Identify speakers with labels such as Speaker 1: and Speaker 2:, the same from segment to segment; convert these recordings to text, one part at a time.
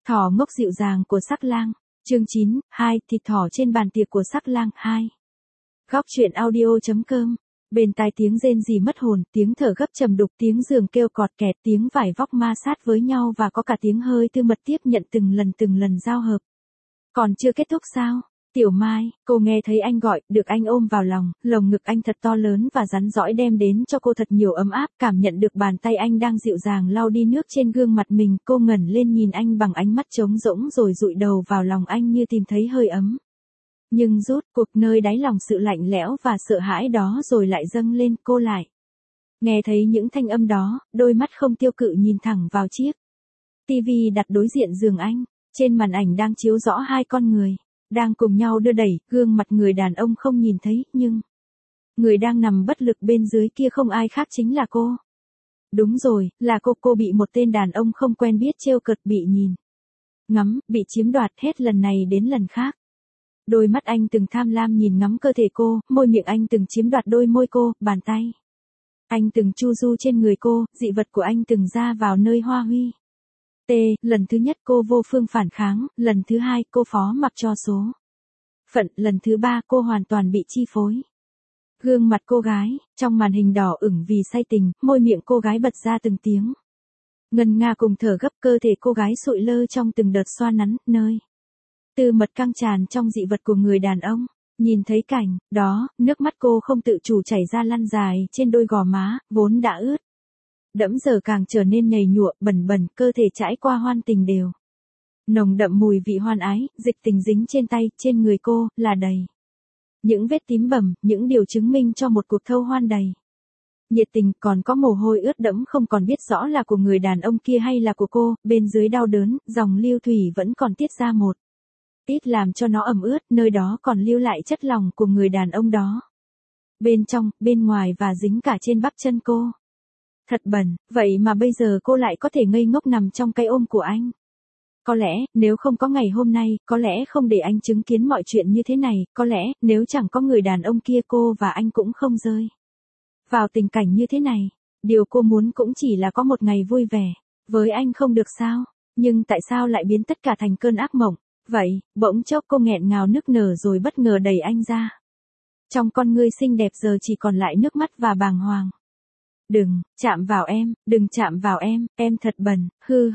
Speaker 1: Thỏ ngốc dịu dàng của Sắc Lang, chương 9, 2, thịt thỏ trên bàn tiệc của Sắc Lang 2. Góc truyện audio.com. Bên tai tiếng rên rỉ mất hồn, tiếng thở gấp trầm đục, tiếng giường kêu cọt kẹt, tiếng vải vóc ma sát với nhau và có cả tiếng hơi tư mật tiếp nhận từng lần giao hợp. Còn chưa kết thúc sao? Tiểu Mai, cô nghe thấy anh gọi, được anh ôm vào lòng, lồng ngực anh thật to lớn và rắn rõi đem đến cho cô thật nhiều ấm áp, cảm nhận được bàn tay anh đang dịu dàng lau đi nước trên gương mặt mình, cô ngẩng lên nhìn anh bằng ánh mắt trống rỗng rồi dụi đầu vào lòng anh như tìm thấy hơi ấm. Nhưng rốt cuộc nơi đáy lòng sự lạnh lẽo và sợ hãi đó rồi lại dâng lên, cô lại nghe thấy những thanh âm đó, đôi mắt không tiêu cự nhìn thẳng vào chiếc tivi đặt đối diện giường anh, trên màn ảnh đang chiếu rõ hai con người đang cùng nhau đưa đẩy, gương mặt người đàn ông không nhìn thấy, nhưng người đang nằm bất lực bên dưới kia không ai khác chính là cô. Đúng rồi, là cô bị một tên đàn ông không quen biết trêu cợt, bị nhìn ngắm, bị chiếm đoạt hết lần này đến lần khác. Đôi mắt anh từng tham lam nhìn ngắm cơ thể cô, môi miệng anh từng chiếm đoạt đôi môi cô, bàn tay anh từng chu du trên người cô, dị vật của anh từng ra vào nơi hoa huy. Lần thứ nhất cô vô phương phản kháng, lần thứ hai cô phó mặc cho số phận, lần thứ ba cô hoàn toàn bị chi phối. Gương mặt cô gái, trong màn hình đỏ ửng vì say tình, môi miệng cô gái bật ra từng tiếng ngân nga cùng thở gấp, cơ thể cô gái sụi lơ trong từng đợt xoa nắn, nơi tư mật căng tràn trong dị vật của người đàn ông. Nhìn thấy cảnh đó, nước mắt cô không tự chủ chảy ra lăn dài trên đôi gò má, vốn đã ướt đẫm giờ càng trở nên nhầy nhụa, bẩn bẩn, cơ thể trải qua hoan tình đều nồng đậm mùi vị hoan ái, dịch tình dính trên tay, trên người cô, là đầy những vết tím bầm, những điều chứng minh cho một cuộc thâu hoan đầy nhiệt tình, còn có mồ hôi ướt đẫm không còn biết rõ là của người đàn ông kia hay là của cô, bên dưới đau đớn, dòng lưu thủy vẫn còn tiết ra một ít làm cho nó ẩm ướt, nơi đó còn lưu lại chất lòng của người đàn ông đó. Bên trong, bên ngoài và dính cả trên bắp chân cô. Thật bẩn, vậy mà bây giờ cô lại có thể ngây ngốc nằm trong cái ôm của anh. Có lẽ, nếu không có ngày hôm nay, có lẽ không để anh chứng kiến mọi chuyện như thế này, có lẽ, nếu chẳng có người đàn ông kia cô và anh cũng không rơi vào tình cảnh như thế này. Điều cô muốn cũng chỉ là có một ngày vui vẻ với anh không được sao, nhưng tại sao lại biến tất cả thành cơn ác mộng? Vậy, bỗng chốc cô nghẹn ngào nức nở rồi bất ngờ đẩy anh ra. Trong con ngươi xinh đẹp giờ chỉ còn lại nước mắt và bàng hoàng. Đừng chạm vào em, đừng chạm vào em thật bẩn,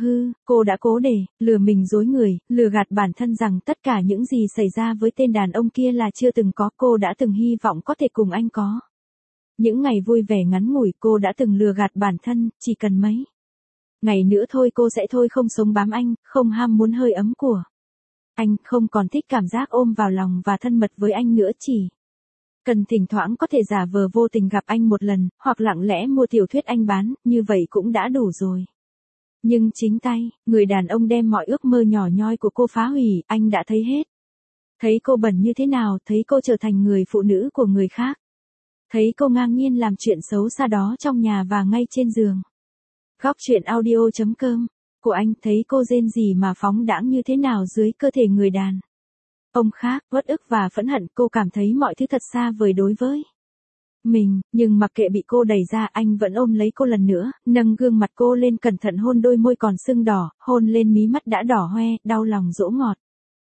Speaker 1: cô đã cố để lừa mình dối người, lừa gạt bản thân rằng tất cả những gì xảy ra với tên đàn ông kia là chưa từng có, cô đã từng hy vọng có thể cùng anh có những ngày vui vẻ ngắn ngủi, cô đã từng lừa gạt bản thân, chỉ cần mấy ngày nữa thôi cô sẽ thôi không sống bám anh, không ham muốn hơi ấm của anh, không còn thích cảm giác ôm vào lòng và thân mật với anh nữa, chỉ cần thỉnh thoảng có thể giả vờ vô tình gặp anh một lần, hoặc lặng lẽ mua tiểu thuyết anh bán, như vậy cũng đã đủ rồi. Nhưng chính tay, người đàn ông đem mọi ước mơ nhỏ nhoi của cô phá hủy, anh đã thấy hết. Thấy cô bẩn như thế nào, thấy cô trở thành người phụ nữ của người khác. Thấy cô ngang nhiên làm chuyện xấu xa đó trong nhà và ngay trên giường. Góc truyện audio.com. Của anh, thấy cô rên rỉ mà phóng đãng như thế nào dưới cơ thể người đàn ông khác, uất ức và phẫn hận, cô cảm thấy mọi thứ thật xa vời đối với mình, nhưng mặc kệ bị cô đẩy ra, anh vẫn ôm lấy cô lần nữa, nâng gương mặt cô lên cẩn thận hôn đôi môi còn sưng đỏ, hôn lên mí mắt đã đỏ hoe, đau lòng dỗ ngọt.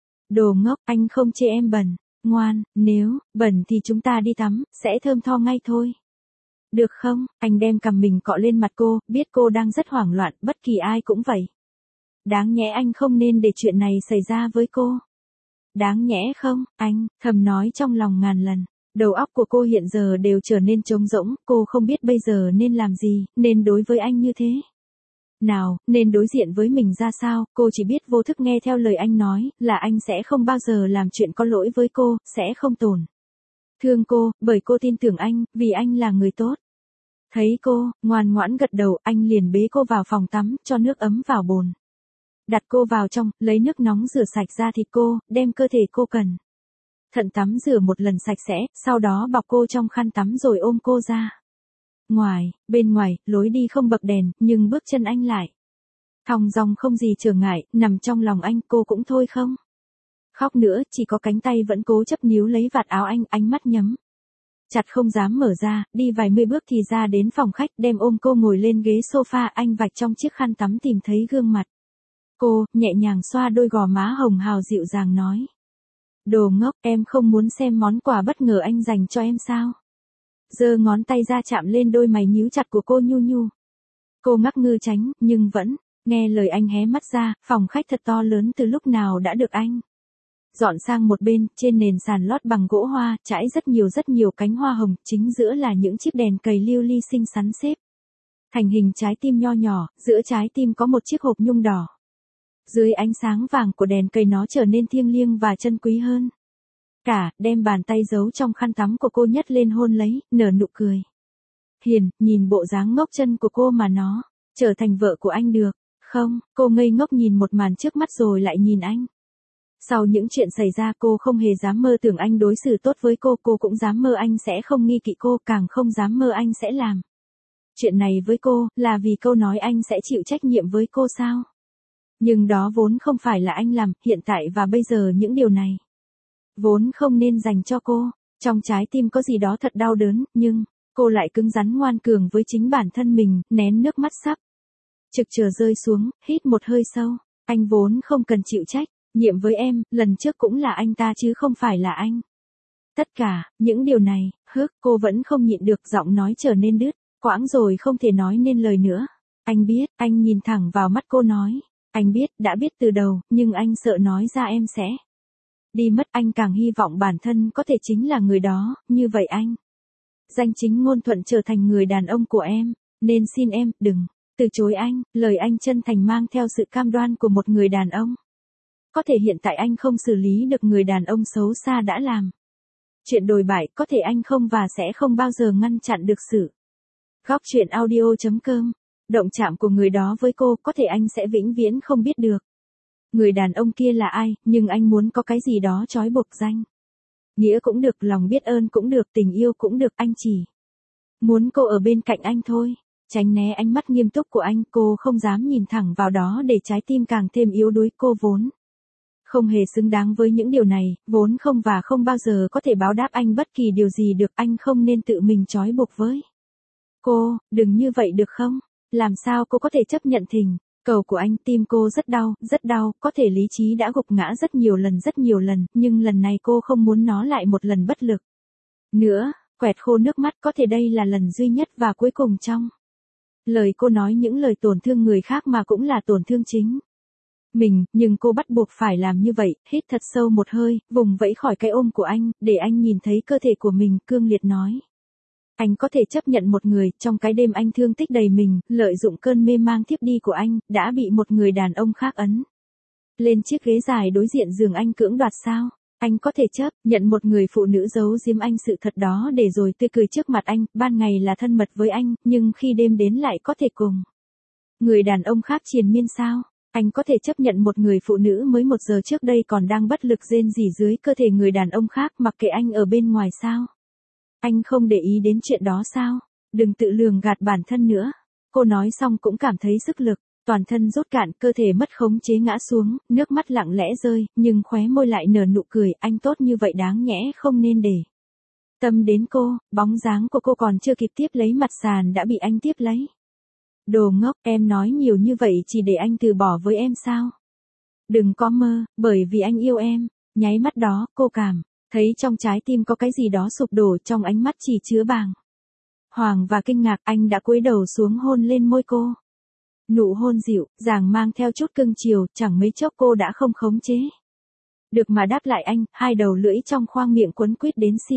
Speaker 1: Đồ ngốc, anh không chê em bẩn, ngoan, nếu bẩn thì chúng ta đi tắm, sẽ thơm tho ngay thôi. Được không? Anh đem cằm mình cọ lên mặt cô, biết cô đang rất hoảng loạn, bất kỳ ai cũng vậy. Đáng nhẽ anh không nên để chuyện này xảy ra với cô. Đáng nhẽ không, anh, thầm nói trong lòng ngàn lần. Đầu óc của cô hiện giờ đều trở nên trống rỗng, cô không biết bây giờ nên làm gì, nên đối với anh như thế nào, nên đối diện với mình ra sao, cô chỉ biết vô thức nghe theo lời anh nói, là anh sẽ không bao giờ làm chuyện có lỗi với cô, sẽ không tổn thương cô, bởi cô tin tưởng anh, vì anh là người tốt. Thấy cô ngoan ngoãn gật đầu, anh liền bế cô vào phòng tắm, cho nước ấm vào bồn. Đặt cô vào trong, lấy nước nóng rửa sạch da thịt cô, đem cơ thể cô cẩn thận tắm rửa một lần sạch sẽ, sau đó bọc cô trong khăn tắm rồi ôm cô ra bên ngoài, lối đi không bậc đèn, nhưng bước chân anh lại thong dong không gì trở ngại, nằm trong lòng anh, cô cũng thôi không khóc nữa, chỉ có cánh tay vẫn cố chấp níu lấy vạt áo anh, ánh mắt nhắm chặt không dám mở ra, đi vài mươi bước thì ra đến phòng khách, đem ôm cô ngồi lên ghế sofa, anh vạch trong chiếc khăn tắm tìm thấy gương mặt Cô, nhẹ nhàng xoa đôi gò má hồng hào dịu dàng nói. Đồ ngốc, em không muốn xem món quà bất ngờ anh dành cho em sao? Giơ ngón tay ra chạm lên đôi mày nhíu chặt của cô nhu nhu. Cô ngắc ngư tránh, nhưng vẫn, nghe lời anh hé mắt ra, phòng khách thật to lớn từ lúc nào đã được anh dọn sang một bên, trên nền sàn lót bằng gỗ hoa, trải rất nhiều cánh hoa hồng, chính giữa là những chiếc đèn cầy lưu ly xinh xắn xếp thành hình trái tim nho nhỏ, giữa trái tim có một chiếc hộp nhung đỏ. Dưới ánh sáng vàng của đèn cầy nó trở nên thiêng liêng và chân quý hơn. Đem bàn tay giấu trong khăn tắm của cô nhấc lên hôn lấy, nở nụ cười. Hiền, nhìn bộ dáng ngốc chân của cô mà nó trở thành vợ của anh được không? Cô ngây ngốc nhìn một màn trước mắt rồi lại nhìn anh. Sau những chuyện xảy ra cô không hề dám mơ tưởng anh đối xử tốt với cô cũng dám mơ anh sẽ không nghi kỵ cô, càng không dám mơ anh sẽ làm chuyện này với cô, là vì câu nói anh sẽ chịu trách nhiệm với cô sao? Nhưng đó vốn không phải là anh làm, hiện tại và bây giờ những điều này vốn không nên dành cho cô. Trong trái tim có gì đó thật đau đớn, nhưng cô lại cứng rắn ngoan cường với chính bản thân mình, nén nước mắt sắp trực chờ rơi xuống, hít một hơi sâu. Anh vốn không cần chịu trách nhiệm với em, lần trước cũng là anh ta chứ không phải là anh. Tất cả những điều này, cô vẫn không nhịn được, giọng nói trở nên đứt quãng rồi không thể nói nên lời nữa. Anh biết, anh nhìn thẳng vào mắt cô nói. Anh biết, đã biết từ đầu, nhưng anh sợ nói ra em sẽ đi mất. Anh càng hy vọng bản thân có thể chính là người đó, như vậy anh danh chính ngôn thuận trở thành người đàn ông của em. Nên xin em, đừng từ chối anh. Lời anh chân thành mang theo sự cam đoan của một người đàn ông. Có thể hiện tại anh không xử lý được người đàn ông xấu xa đã làm chuyện đồi bại, có thể anh không và sẽ không bao giờ ngăn chặn được sự. Góc truyện audio.com. Động chạm của người đó với cô, có thể anh sẽ vĩnh viễn không biết được người đàn ông kia là ai, nhưng anh muốn có cái gì đó trói buộc danh nghĩa cũng được, lòng biết ơn cũng được, tình yêu cũng được, anh chỉ muốn cô ở bên cạnh anh thôi. Tránh né ánh mắt nghiêm túc của anh, cô không dám nhìn thẳng vào đó để trái tim càng thêm yếu đuối. Cô vốn không hề xứng đáng với những điều này, vốn không và không bao giờ có thể báo đáp anh bất kỳ điều gì được. Anh không nên tự mình trói buộc với cô, đừng như vậy được không? Làm sao cô có thể chấp nhận thỉnh cầu của anh? Tim cô rất đau, có thể lý trí đã gục ngã rất nhiều lần, nhưng lần này cô không muốn nó lại một lần bất lực nữa. Quẹt khô nước mắt, có thể đây là lần duy nhất và cuối cùng trong lời cô nói những lời tổn thương người khác mà cũng là tổn thương chính mình, nhưng cô bắt buộc phải làm như vậy. Hít thật sâu một hơi, vùng vẫy khỏi cái ôm của anh, để anh nhìn thấy cơ thể của mình, cương liệt nói. Anh có thể chấp nhận một người, trong cái đêm anh thương tích đầy mình, lợi dụng cơn mê mang thiếp đi của anh, đã bị một người đàn ông khác ấn lên chiếc ghế dài đối diện giường anh cưỡng đoạt sao? Anh có thể chấp nhận một người phụ nữ giấu giếm anh sự thật đó để rồi tươi cười trước mặt anh, ban ngày là thân mật với anh, nhưng khi đêm đến lại có thể cùng người đàn ông khác triền miên sao? Anh có thể chấp nhận một người phụ nữ mới 1 giờ trước đây còn đang bất lực rên rỉ dưới cơ thể người đàn ông khác, mặc kệ anh ở bên ngoài sao? Anh không để ý đến chuyện đó sao? Đừng tự lường gạt bản thân nữa. Cô nói xong cũng cảm thấy sức lực, toàn thân rút cạn, cơ thể mất khống chế ngã xuống, nước mắt lặng lẽ rơi, nhưng khóe môi lại nở nụ cười. Anh tốt như vậy đáng nhẽ không nên để tâm đến cô. Bóng dáng của cô còn chưa kịp tiếp lấy mặt sàn đã bị anh tiếp lấy. Đồ ngốc, em nói nhiều như vậy chỉ để anh từ bỏ với em sao? Đừng có mơ, bởi vì anh yêu em. Nháy mắt đó, cô cảm thấy trong trái tim có cái gì đó sụp đổ, trong ánh mắt chỉ chứa bàng hoàng và kinh ngạc. Anh đã cúi đầu xuống hôn lên môi cô. Nụ hôn dịu dàng mang theo chút cưng chiều, chẳng mấy chốc cô đã không khống chế được mà đáp lại anh, hai đầu lưỡi trong khoang miệng quấn quýt đến si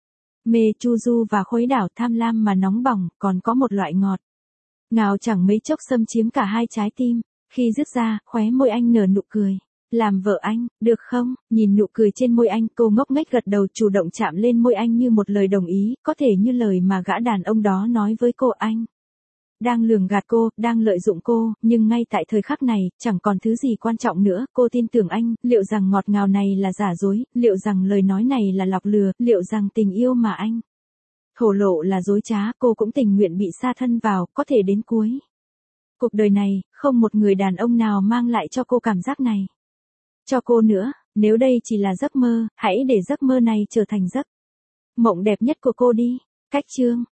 Speaker 1: mê, chu du và khuấy đảo, tham lam mà nóng bỏng, còn có một loại ngọt ngào chẳng mấy chốc xâm chiếm cả hai trái tim. Khi dứt ra, khóe môi anh nở nụ cười. Làm vợ anh, được không? Nhìn nụ cười trên môi anh, cô ngốc nghếch gật đầu, chủ động chạm lên môi anh như một lời đồng ý, có thể như lời mà gã đàn ông đó nói với cô. Anh đang lường gạt cô, đang lợi dụng cô, nhưng ngay tại thời khắc này, chẳng còn thứ gì quan trọng nữa. Cô tin tưởng anh, liệu rằng ngọt ngào này là giả dối, liệu rằng lời nói này là lọc lừa, liệu rằng tình yêu mà anh thổ lộ là dối trá. Cô cũng tình nguyện bị sa thân vào, có thể đến cuối cuộc đời này, không một người đàn ông nào mang lại cho cô cảm giác này cho cô nữa. Nếu đây chỉ là giấc mơ, hãy để giấc mơ này trở thành giấc mộng đẹp nhất của cô đi. Cách chương